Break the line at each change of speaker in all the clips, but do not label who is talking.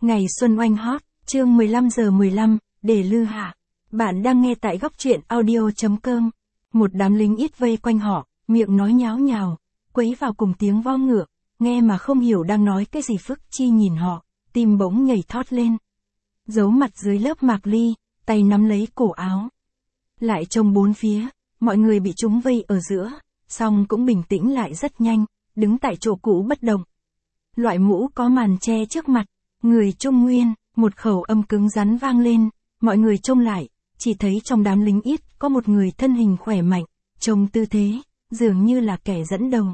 Ngày xuân oanh hot, chương 15:15, để lư hạ. Bạn đang nghe tại góc truyện audio.com. Một đám lính ít vây quanh họ, miệng nói nháo nhào, quấy vào cùng tiếng vo ngựa, nghe mà không hiểu đang nói cái gì. Phước Chi nhìn họ, tim bỗng nhảy thót lên. Giấu mặt dưới lớp mạc ly, tay nắm lấy cổ áo. Lại trông bốn phía, mọi người bị chúng vây ở giữa, song cũng bình tĩnh lại rất nhanh, đứng tại chỗ cũ bất động. Loại mũ có màn che trước mặt, người Trung Nguyên, một khẩu âm cứng rắn vang lên, mọi người trông lại, chỉ thấy trong đám lính ít có một người thân hình khỏe mạnh, trông tư thế, dường như là kẻ dẫn đầu.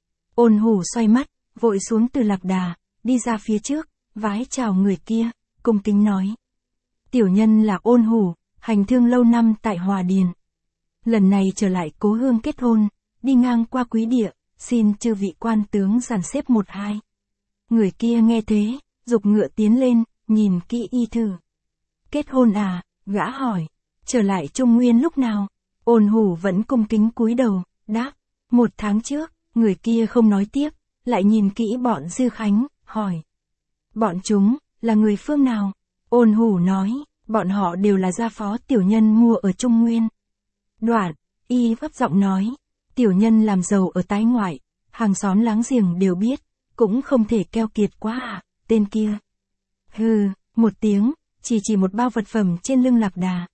Ôn Hủ xoay mắt, vội xuống từ lạc đà, đi ra phía trước, vái chào người kia, cung kính nói. Tiểu nhân là Ôn Hủ, hành thương lâu năm tại Hòa Điền. Lần này trở lại cố hương kết hôn, đi ngang qua quý địa, xin chư vị quan tướng dàn xếp 1-2. Người kia nghe thế, giục ngựa tiến lên, nhìn kỹ y thư. Kết hôn à, gã hỏi, trở lại Trung Nguyên lúc nào? Ôn Hủ vẫn cung kính cúi đầu, đáp, 1 tháng trước. Người kia không nói tiếp, lại nhìn kỹ bọn Dư Khánh, hỏi. Bọn chúng, là người phương nào? Ôn Hủ nói, bọn họ đều là gia phó tiểu nhân mua ở Trung Nguyên. Đoạn, y vấp giọng nói, tiểu nhân làm giàu ở tái ngoại, hàng xóm láng giềng đều biết, cũng không thể keo kiệt quá à, tên kia. Hừ, một tiếng, chỉ một bao vật phẩm trên lưng lạc đà.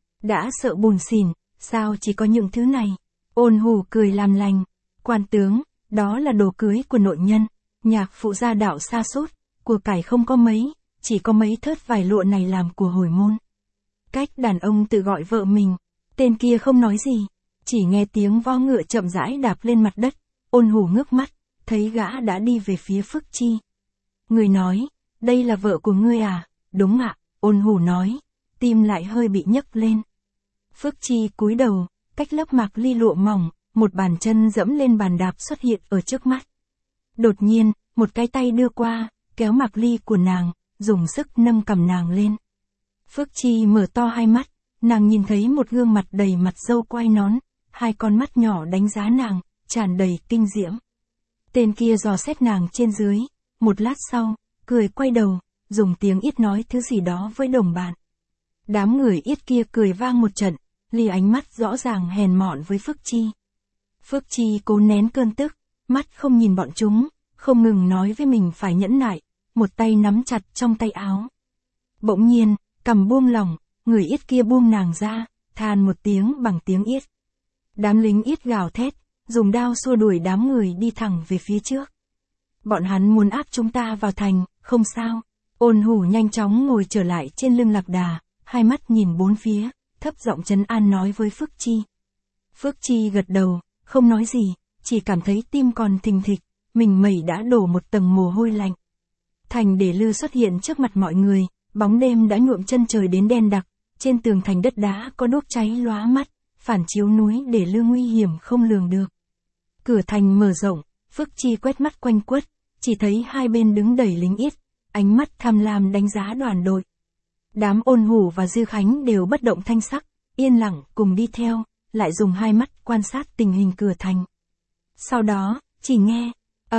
Đã sợ bùn xỉn, sao chỉ có những thứ này? Ôn Hủ cười làm lành, quan tướng, đó là đồ cưới của nội nhân, nhạc phụ gia đạo sa sút, của cải không có mấy, chỉ có mấy thớt vải lụa này làm của hồi môn. Cách đàn ông tự gọi vợ mình, tên kia không nói gì, chỉ nghe tiếng vo ngựa chậm rãi đạp lên mặt đất. Ôn Hủ ngước mắt, thấy gã đã đi về phía Phước Chi. Người nói, đây là vợ của ngươi à? Đúng ạ, Ôn Hủ nói, tim lại hơi bị nhấc lên. Phước Chi cúi đầu, cách lớp mạc ly lụa mỏng, một bàn chân dẫm lên bàn đạp xuất hiện ở trước mắt. Đột nhiên, một cái tay đưa qua, kéo mạc ly của nàng, dùng sức nâng cầm nàng lên. Phước Chi mở to hai mắt, nàng nhìn thấy một gương mặt đầy mặt râu quai nón, hai con mắt nhỏ đánh giá nàng, tràn đầy kinh diễm. Tên kia dò xét nàng trên dưới, một lát sau, cười quay đầu, dùng tiếng ít nói thứ gì đó với đồng bạn. Đám người ít kia cười vang một trận, ly ánh mắt rõ ràng hèn mọn với Phước Chi. Phước Chi cố nén cơn tức, mắt không nhìn bọn chúng, không ngừng nói với mình phải nhẫn nại, một tay nắm chặt trong tay áo. Bỗng nhiên, cằm buông lỏng, người ít kia buông nàng ra, than một tiếng bằng tiếng Yết. Đám lính ít gào thét, dùng đao xua đuổi đám người đi thẳng về phía trước. Bọn hắn muốn áp chúng ta vào thành, không sao. Ôn Hủ nhanh chóng ngồi trở lại trên lưng lạc đà, hai mắt nhìn bốn phía, thấp giọng trấn an nói với Phước Chi. Phước Chi gật đầu, không nói gì, chỉ cảm thấy tim còn thình thịch, mình mẩy đã đổ một tầng mồ hôi lạnh. Thành Để Lư xuất hiện trước mặt mọi người, bóng đêm đã nhuộm chân trời đến đen đặc, trên tường thành đất đá có đuốc cháy lóa mắt, phản chiếu núi Để Lư nguy hiểm không lường được. Cửa thành mở rộng, Phước Chi quét mắt quanh quất, chỉ thấy hai bên đứng đầy lính ít, ánh mắt tham lam đánh giá đoàn đội. Đám Ôn Hủ và Dư Khánh đều bất động thanh sắc, yên lặng cùng đi theo, lại dùng hai mắt quan sát tình hình cửa thành. Sau đó, chỉ nghe,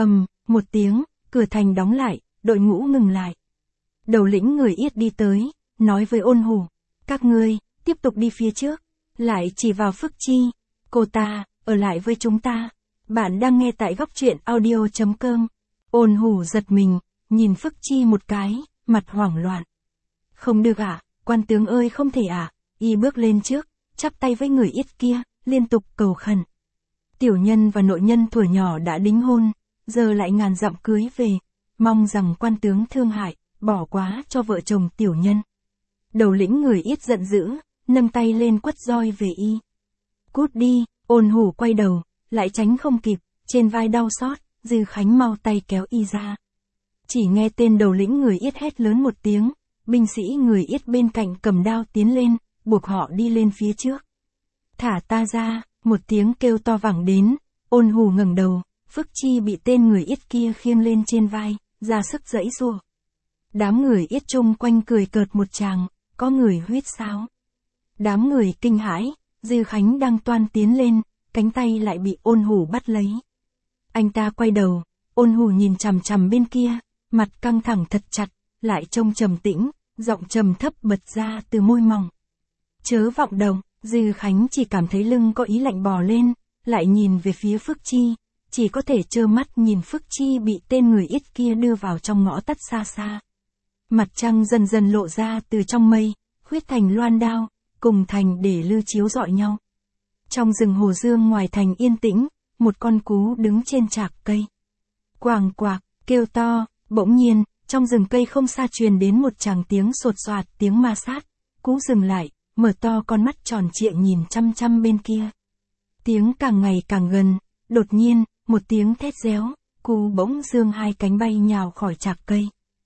một tiếng, cửa thành đóng lại, đội ngũ ngừng lại. Đầu lĩnh người ít đi tới, nói với Ôn Hủ, các ngươi, tiếp tục đi phía trước, lại chỉ vào Phước Chi, cô ta, ở lại với chúng ta. Bạn đang nghe tại góc truyện audio.com. Ôn Hủ giật mình, nhìn Phước Chi một cái, mặt hoảng loạn. Không được ạ, quan tướng ơi không thể ạ. Y bước lên trước, chắp tay với người ít kia, liên tục cầu khẩn. Tiểu nhân và nội nhân thuở nhỏ đã đính hôn, giờ lại ngàn dặm cưới về, mong rằng quan tướng thương hại, bỏ quá cho vợ chồng tiểu nhân. Đầu lĩnh người ít giận dữ, nâng tay lên quất roi về y. Cút đi, Ôn Hủ quay đầu, lại tránh không kịp, trên vai đau xót, Dư Khánh mau tay kéo y ra. Chỉ nghe tên đầu lĩnh người ít hét lớn một tiếng, binh sĩ người ít bên cạnh cầm đao tiến lên, buộc họ đi lên phía trước. Thả ta ra, một tiếng kêu to vẳng đến, Ôn Hủ ngẩng đầu, Phước Chi bị tên người ít kia khiêng lên trên vai, ra sức giãy giụa. Đám người ít chung quanh cười cợt một tràng, có người huýt sáo. Đám người kinh hãi, Dư Khánh đang toan tiến lên, cánh tay lại bị Ôn Hủ bắt lấy. Anh ta quay đầu, Ôn Hủ nhìn chằm chằm bên kia, mặt căng thẳng thật chặt, lại trông trầm tĩnh, giọng trầm thấp bật ra từ môi mỏng. Chớ vọng động, Dư Khánh chỉ cảm thấy lưng có ý lạnh bò lên, lại nhìn về phía Phước Chi, chỉ có thể trơ mắt nhìn Phước Chi bị tên người ít kia đưa vào trong ngõ tắt xa xa. Mặt trăng dần dần lộ ra từ trong mây, khuyết thành loan đao, cùng thành để lư chiếu rọi nhau. Trong rừng hồ dương ngoài thành yên tĩnh, một con cú đứng trên trạc cây. Quàng quạc, kêu to, bỗng nhiên, trong rừng cây không xa truyền đến một tràng tiếng sột soạt, tiếng ma sát. Cú dừng lại, mở to con mắt tròn trịa nhìn chăm chăm bên kia. Tiếng càng ngày càng gần, đột nhiên, một tiếng thét réo, cú bỗng dương hai cánh bay nhào khỏi trạc cây.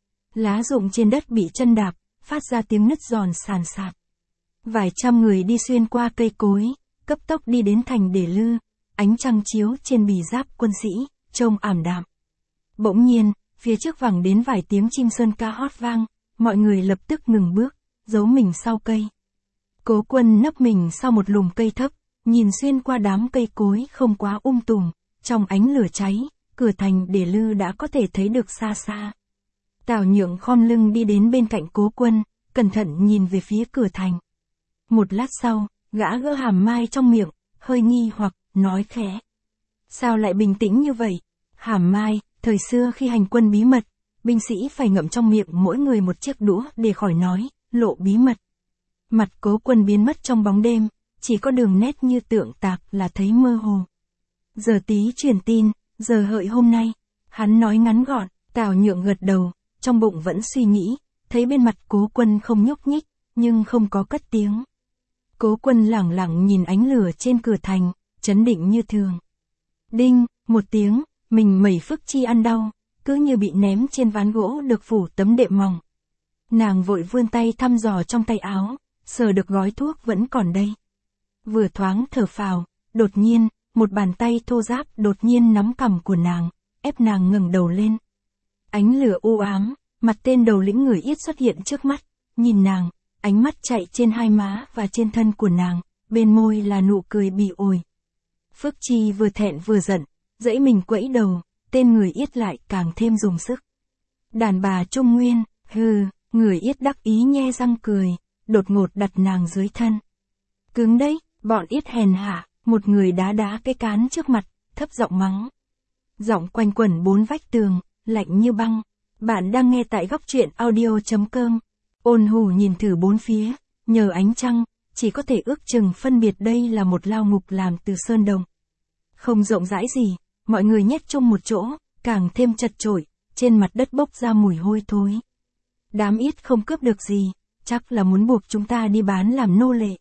Lá rụng trên đất bị chân đạp, phát ra tiếng nứt giòn sàn sạt. Vài trăm người đi xuyên qua cây cối, cấp tốc đi đến thành để lư, ánh trăng chiếu trên bì giáp quân sĩ, trông ảm đạm. Bỗng nhiên, phía trước vẳng đến vài tiếng chim sơn ca hót vang, mọi người lập tức ngừng bước, giấu mình sau cây. Cố Quân nấp mình sau một lùm cây thấp, nhìn xuyên qua đám cây cối không quá tùm, trong ánh lửa cháy, cửa thành để lư đã có thể thấy được xa xa. Tào Nhượng khom lưng đi đến bên cạnh Cố Quân, cẩn thận nhìn về phía cửa thành. Một lát sau, gã gỡ hàm mai trong miệng, hơi nghi hoặc, nói khẽ. Sao lại bình tĩnh như vậy? Hàm mai, thời xưa khi hành quân bí mật, binh sĩ phải ngậm trong miệng mỗi người một chiếc đũa để khỏi nói, lộ bí mật. Mặt Cố Quân biến mất trong bóng đêm, chỉ có đường nét như tượng tạc là thấy mơ hồ. Giờ tí truyền tin, giờ hợi hôm nay. Hắn nói ngắn gọn, Tào Nhượng gật đầu, trong bụng vẫn suy nghĩ, thấy bên mặt Cố Quân không nhúc nhích, nhưng không có cất tiếng. Cố Quân lẳng lặng nhìn ánh lửa trên cửa thành, trấn định như thường. Đinh, một tiếng, mình mẩy Phước Chi ăn đau, cứ như bị ném trên ván gỗ được phủ tấm đệm mỏng. Nàng vội vươn tay thăm dò trong tay áo, sờ được gói thuốc vẫn còn đây. Vừa thoáng thở phào, đột nhiên, một bàn tay thô ráp đột nhiên nắm cằm của nàng, ép nàng ngẩng đầu lên. Ánh lửa u ám, mặt tên đầu lĩnh người Yết xuất hiện trước mắt, nhìn nàng, ánh mắt chạy trên hai má và trên thân của nàng, bên môi là nụ cười bỉ ổi. Phước Chi vừa thẹn vừa giận, dãy mình quẫy đầu, tên người Yết lại càng thêm dùng sức. Đàn bà Trung Nguyên, hừ, người Yết đắc ý nhe răng cười, đột ngột đặt nàng dưới thân. Cứng đấy, bọn Yết hèn hạ, một người đá cái cán trước mặt, thấp giọng mắng. Giọng quanh quẩn bốn vách tường, lạnh như băng. Bạn đang nghe tại góc truyện audio.com. Ôn Hù nhìn thử bốn phía, nhờ ánh trăng, chỉ có thể ước chừng phân biệt đây là một lao ngục làm từ sơn đồng. Không rộng rãi gì, mọi người nhét chung một chỗ, càng thêm chật chội, trên mặt đất bốc ra mùi hôi thối. Đám Yết không cướp được gì, chắc là muốn buộc chúng ta đi bán làm nô lệ.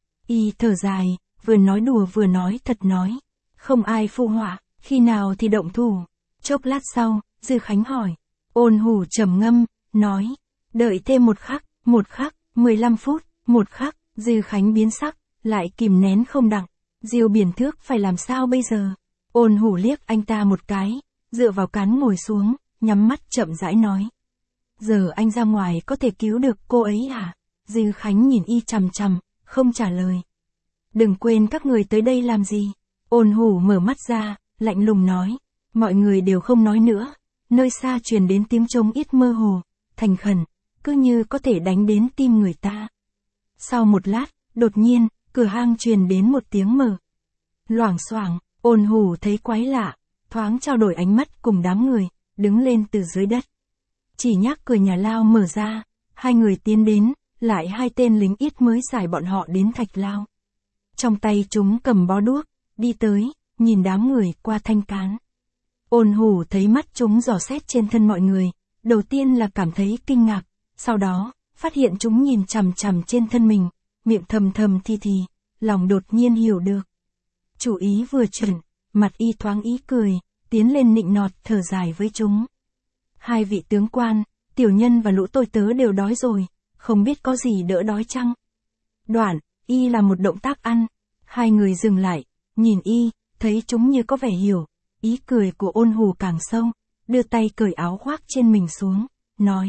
Y thở dài, vừa nói đùa vừa nói thật nói. Không ai phụ họa, khi nào thì động thủ. Chốc lát sau, Dư Khánh hỏi. Ôn Hù trầm ngâm, nói. Đợi thêm một khắc, 15 phút, một khắc, Dư Khánh biến sắc, lại kìm nén không đặng. Diêu Biển Thước phải làm sao bây giờ? Ôn Hù liếc anh ta một cái, dựa vào cán ngồi xuống, nhắm mắt chậm rãi nói. Giờ anh ra ngoài có thể cứu được cô ấy hả? Dư Khánh nhìn y chằm chằm, không trả lời. Đừng quên các người tới đây làm gì? Ôn Hù mở mắt ra, lạnh lùng nói. Mọi người đều không nói nữa, nơi xa truyền đến tiếng trống Yết mơ hồ, thành khẩn, cứ như có thể đánh đến tim người ta. Sau một lát, đột nhiên, cửa hang truyền đến một tiếng mở. Loảng xoảng, Ôn Hù thấy quái lạ, thoáng trao đổi ánh mắt cùng đám người, đứng lên từ dưới đất. Chỉ nhắc cửa nhà lao mở ra, hai người tiến đến, lại hai tên lính Yết mới giải bọn họ đến thạch lao. Trong tay chúng cầm bó đuốc, đi tới, nhìn đám người qua thanh cán. Ôn Hù thấy mắt chúng dò xét trên thân mọi người, đầu tiên là cảm thấy kinh ngạc, sau đó, phát hiện chúng nhìn chằm chằm trên thân mình, miệng thầm thầm thì, lòng đột nhiên hiểu được. Chủ ý vừa chuẩn, mặt y thoáng ý cười, tiến lên nịnh nọt thở dài với chúng. Hai vị tướng quan, tiểu nhân và lũ tôi tớ đều đói rồi, không biết có gì đỡ đói chăng? Đoạn, y làm một động tác ăn, hai người dừng lại, nhìn y, thấy chúng như có vẻ hiểu, ý cười của Ôn Hù càng sâu, đưa tay cởi áo khoác trên mình xuống, nói.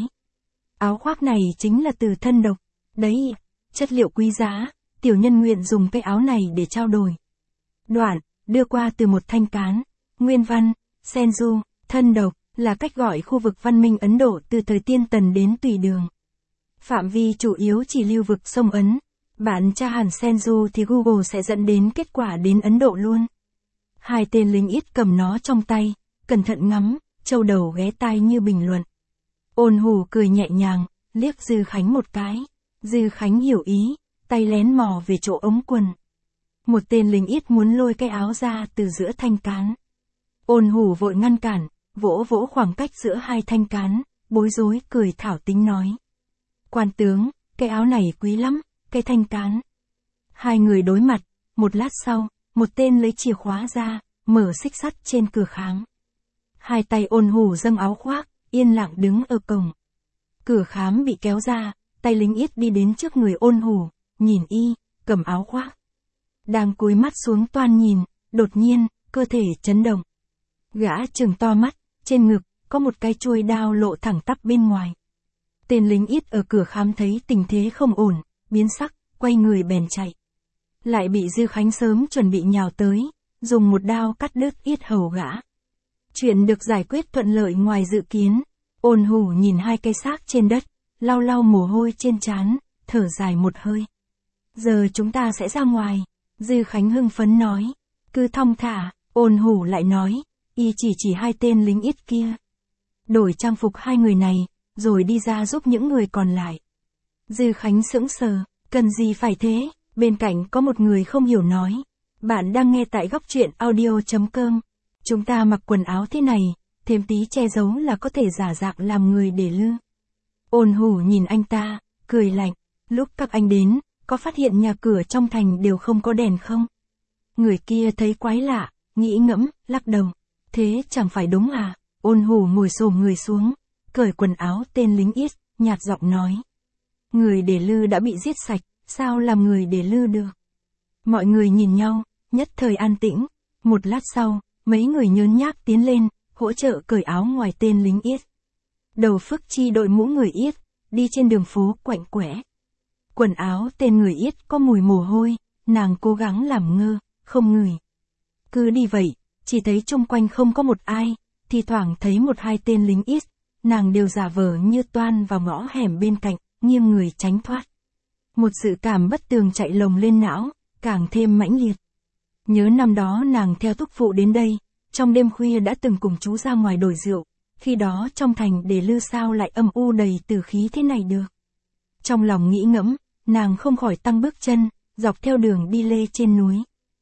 Áo khoác này chính là từ thân độc, đấy, chất liệu quý giá, tiểu nhân nguyện dùng cái áo này để trao đổi. Đoạn, đưa qua từ một thanh cán, nguyên văn, Senju, thân độc, là cách gọi khu vực văn minh Ấn Độ từ thời Tiên Tần đến Tùy Đường. Phạm vi chủ yếu chỉ lưu vực sông Ấn. Bạn tra hẳn Senju thì Google sẽ dẫn đến kết quả đến Ấn Độ luôn. Hai tên lính ít cầm nó trong tay, cẩn thận ngắm, châu đầu ghé tai như bình luận. Ôn Hù cười nhẹ nhàng, liếc Dư Khánh một cái. Dư Khánh hiểu ý, tay lén mò về chỗ ống quần. Một tên lính ít muốn lôi cái áo ra từ giữa thanh cán. Ôn Hù vội ngăn cản, vỗ vỗ khoảng cách giữa hai thanh cán, bối rối cười thảo tính nói. Quan tướng, cái áo này quý lắm, cái thanh cán. Hai người đối mặt, một lát sau, một tên lấy chìa khóa ra, mở xích sắt trên cửa khám. Hai tay Ôn Hù dâng áo khoác, yên lặng đứng ở cổng. Cửa khám bị kéo ra, tay lính ít đi đến trước người Ôn Hù, nhìn y, cầm áo khoác. Đang cúi mắt xuống toan nhìn, đột nhiên, cơ thể chấn động. Gã trừng to mắt, trên ngực, có một cái chuôi đao lộ thẳng tắp bên ngoài. Tên lính ít ở cửa khám thấy tình thế không ổn, biến sắc, quay người bèn chạy. Lại bị Dư Khánh sớm chuẩn bị nhào tới, dùng một đao cắt đứt yết hầu gã. Chuyện được giải quyết thuận lợi ngoài dự kiến. Ôn Hù nhìn hai cây xác trên đất, lau lau mồ hôi trên trán, thở dài một hơi. Giờ chúng ta sẽ ra ngoài. Dư Khánh hưng phấn nói. Cứ thong thả, Ôn Hù lại nói. Y chỉ hai tên lính ít kia. Đổi trang phục hai người này, rồi đi ra giúp những người còn lại. Dư Khánh sững sờ, cần gì phải thế? Bên cạnh có một người không hiểu nói. Bạn đang nghe tại góc truyện audio.com. Chúng ta mặc quần áo thế này, thêm tí che giấu là có thể giả dạng làm người để lư. Ôn Hù nhìn anh ta, cười lạnh. Lúc các anh đến, có phát hiện nhà cửa trong thành đều không có đèn không? Người kia thấy quái lạ, nghĩ ngẫm, lắc đầu. Thế chẳng phải đúng à? Ôn Hù ngồi xổm người xuống, cởi quần áo tên lính ít, nhạt giọng nói. Người để lư đã bị giết sạch, sao làm người để lư được? Mọi người nhìn nhau, nhất thời an tĩnh. Một lát sau, mấy người nhớn nhác tiến lên, hỗ trợ cởi áo ngoài tên lính ít. Đầu Phước Chi đội mũ người ít, đi trên đường phố quạnh quẽ. Quần áo tên người ít có mùi mồ hôi, nàng cố gắng làm ngơ, không ngửi. Cứ đi vậy, chỉ thấy chung quanh không có một ai, thì thoảng thấy một hai tên lính ít, nàng đều giả vờ như toan vào ngõ hẻm bên cạnh, nghiêng người tránh thoát. Một sự cảm bất tường chạy lồng lên não, càng thêm mãnh liệt. Nhớ năm đó nàng theo thúc phụ đến đây, trong đêm khuya đã từng cùng chú ra ngoài đổi rượu, khi đó trong thành để lư sao lại âm u đầy tử khí thế này được. Trong lòng nghĩ ngẫm, nàng không khỏi tăng bước chân, dọc theo đường đi lê trên núi.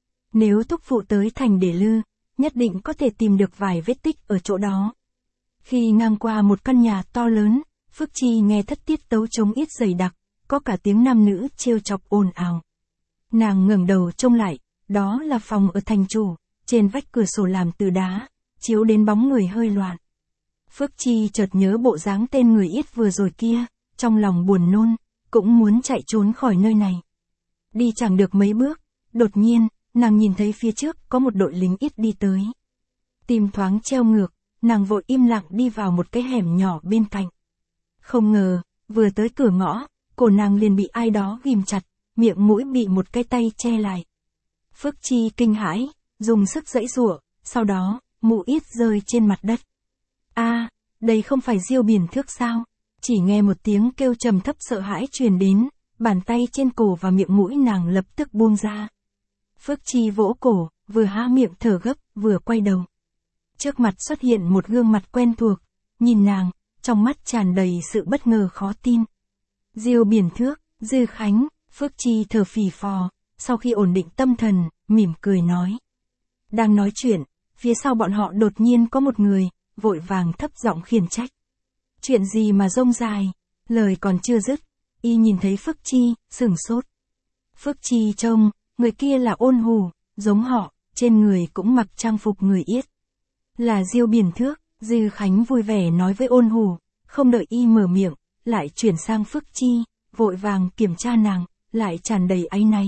Nếu thúc phụ tới thành để lư, nhất định có thể tìm được vài vết tích ở chỗ đó. Khi ngang qua một căn nhà to lớn, Phước Chi nghe thất tiết tấu trống ít dày đặc, có cả tiếng nam nữ trêu chọc ồn ào. Nàng ngẩng đầu trông lại, đó là phòng ở thành chủ, trên vách cửa sổ làm từ đá, chiếu đến bóng người hơi loạn. Phước Chi chợt nhớ bộ dáng tên người ít vừa rồi kia, trong lòng buồn nôn, cũng muốn chạy trốn khỏi nơi này. Đi chẳng được mấy bước, đột nhiên, nàng nhìn thấy phía trước có một đội lính ít đi tới. Tim thoáng treo ngược, nàng vội im lặng đi vào một cái hẻm nhỏ bên cạnh. Không ngờ, vừa tới cửa ngõ, cổ nàng liền bị ai đó ghim chặt, miệng mũi bị một cái tay che lại. Phước Chi kinh hãi, dùng sức giãy giụa, sau đó, mũ ít rơi trên mặt đất. A, đây không phải Diêu Biển Thước sao? Chỉ nghe một tiếng kêu trầm thấp sợ hãi truyền đến, bàn tay trên cổ và miệng mũi nàng lập tức buông ra. Phước Chi vỗ cổ, vừa há miệng thở gấp, vừa quay đầu. Trước mặt xuất hiện một gương mặt quen thuộc, nhìn nàng, trong mắt tràn đầy sự bất ngờ khó tin. Diêu Biển Thước, Dư Khánh, Phước Chi thở phì phò, sau khi ổn định tâm thần, mỉm cười nói. Đang nói chuyện, phía sau bọn họ đột nhiên có một người, vội vàng thấp giọng khiển trách. Chuyện gì mà rông dài, lời còn chưa dứt, y nhìn thấy Phước Chi, sửng sốt. Phước Chi trông, người kia là Ôn Hù, giống họ, trên người cũng mặc trang phục người Yết. Là Diêu Biển Thước, Dư Khánh vui vẻ nói với Ôn Hù, không đợi y mở miệng, lại chuyển sang Phước Chi, vội vàng kiểm tra nàng, lại tràn đầy áy náy.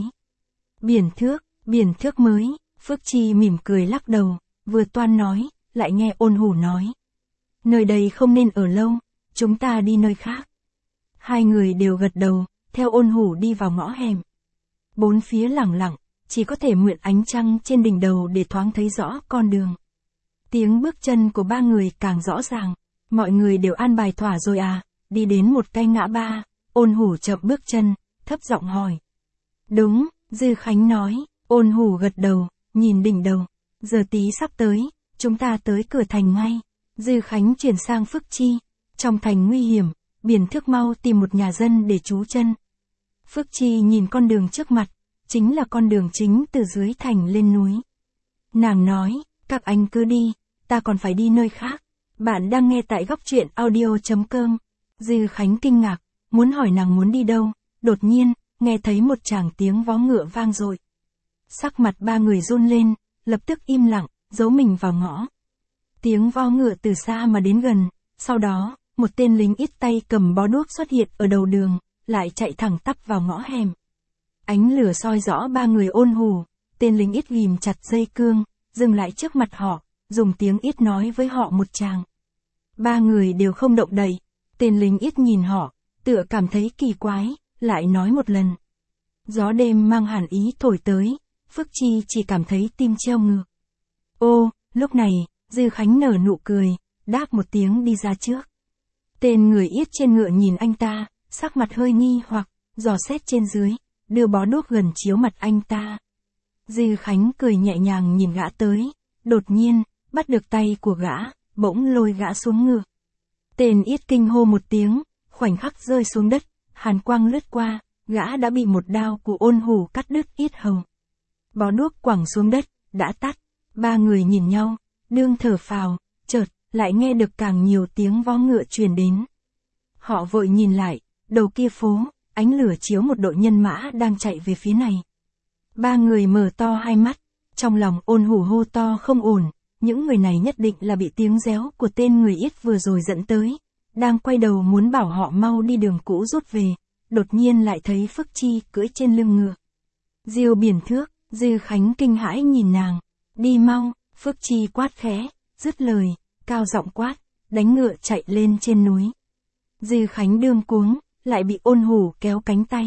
Biển Thước mới, Phước Chi mỉm cười lắc đầu, vừa toan nói, lại nghe Ôn Hù nói. Nơi đây không nên ở lâu, chúng ta đi nơi khác. Hai người đều gật đầu, theo Ôn Hù đi vào ngõ hẻm. Bốn phía lặng lặng, chỉ có thể mượn ánh trăng trên đỉnh đầu để thoáng thấy rõ con đường. Tiếng bước chân của ba người càng rõ ràng. Mọi người đều an bài thỏa rồi à? Đi đến một cái ngã ba, Ôn Hủ chậm bước chân, thấp giọng hỏi. Đúng, Dư Khánh nói. Ôn Hủ gật đầu, nhìn đỉnh đầu. Giờ tí sắp tới, chúng ta tới cửa thành ngay. Dư Khánh chuyển sang Phước Chi. Trong thành nguy hiểm, biển thước mau tìm một nhà dân để trú chân. Phước Chi nhìn con đường trước mặt, chính là con đường chính từ dưới thành lên núi. Nàng nói, các anh cứ đi, ta còn phải đi nơi khác. Bạn đang nghe tại góc truyện audio.com. Dư Khánh kinh ngạc, muốn hỏi nàng muốn đi đâu, đột nhiên, nghe thấy một tràng tiếng vó ngựa vang dội. Sắc mặt ba người run lên, lập tức im lặng, giấu mình vào ngõ. Tiếng vó ngựa từ xa mà đến gần, sau đó, một tên lính ít tay cầm bó đuốc xuất hiện ở đầu đường, lại chạy thẳng tắp vào ngõ hẻm. Ánh lửa soi rõ ba người Ôn Hủ, tên lính ít ghìm chặt dây cương, dừng lại trước mặt họ, dùng tiếng ít nói với họ một tràng. Ba người đều không động đậy, tên lính ít nhìn họ, tựa cảm thấy kỳ quái, lại nói một lần. Gió đêm mang hàn ý thổi tới, Phước Chi chỉ cảm thấy tim treo ngược. Ô, lúc này, Dư Khánh nở nụ cười, đáp một tiếng đi ra trước. Tên người ít trên ngựa nhìn anh ta, sắc mặt hơi nghi hoặc, dò xét trên dưới, đưa bó đuốc gần chiếu mặt anh ta. Dư Khánh cười nhẹ nhàng nhìn gã tới, đột nhiên, bắt được tay của gã, bỗng lôi gã xuống ngựa. Tên ít kinh hô một tiếng, khoảnh khắc rơi xuống đất, hàn quang lướt qua, gã đã bị một đao của Ôn Hủ cắt đứt yết hầu. Bó đuốc quẳng xuống đất, đã tắt, ba người nhìn nhau, đương thở phào, chợt, lại nghe được càng nhiều tiếng vó ngựa truyền đến. Họ vội nhìn lại, đầu kia phố, ánh lửa chiếu một đội nhân mã đang chạy về phía này. Ba người mở to hai mắt, trong lòng Ôn Hủ hô to không ổn, những người này nhất định là bị tiếng réo của tên người ít vừa rồi dẫn tới. Đang quay đầu muốn bảo họ mau đi đường cũ rút về, đột nhiên lại thấy Phước Chi cưỡi trên lưng ngựa. Diêu biển thước, Dư Khánh kinh hãi nhìn nàng, đi mau, Phước Chi quát khẽ, dứt lời, cao giọng quát, đánh ngựa chạy lên trên núi. Dư Khánh đương cuống, lại bị Ôn Hủ kéo cánh tay.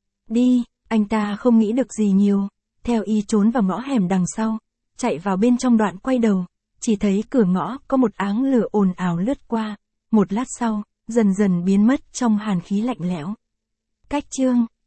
Đi, anh ta không nghĩ được gì nhiều, theo y trốn vào ngõ hẻm đằng sau, chạy vào bên trong đoạn quay đầu, chỉ thấy cửa ngõ có một áng lửa ồn ào lướt qua, một lát sau, dần dần biến mất trong hàn khí lạnh lẽo. Cách chương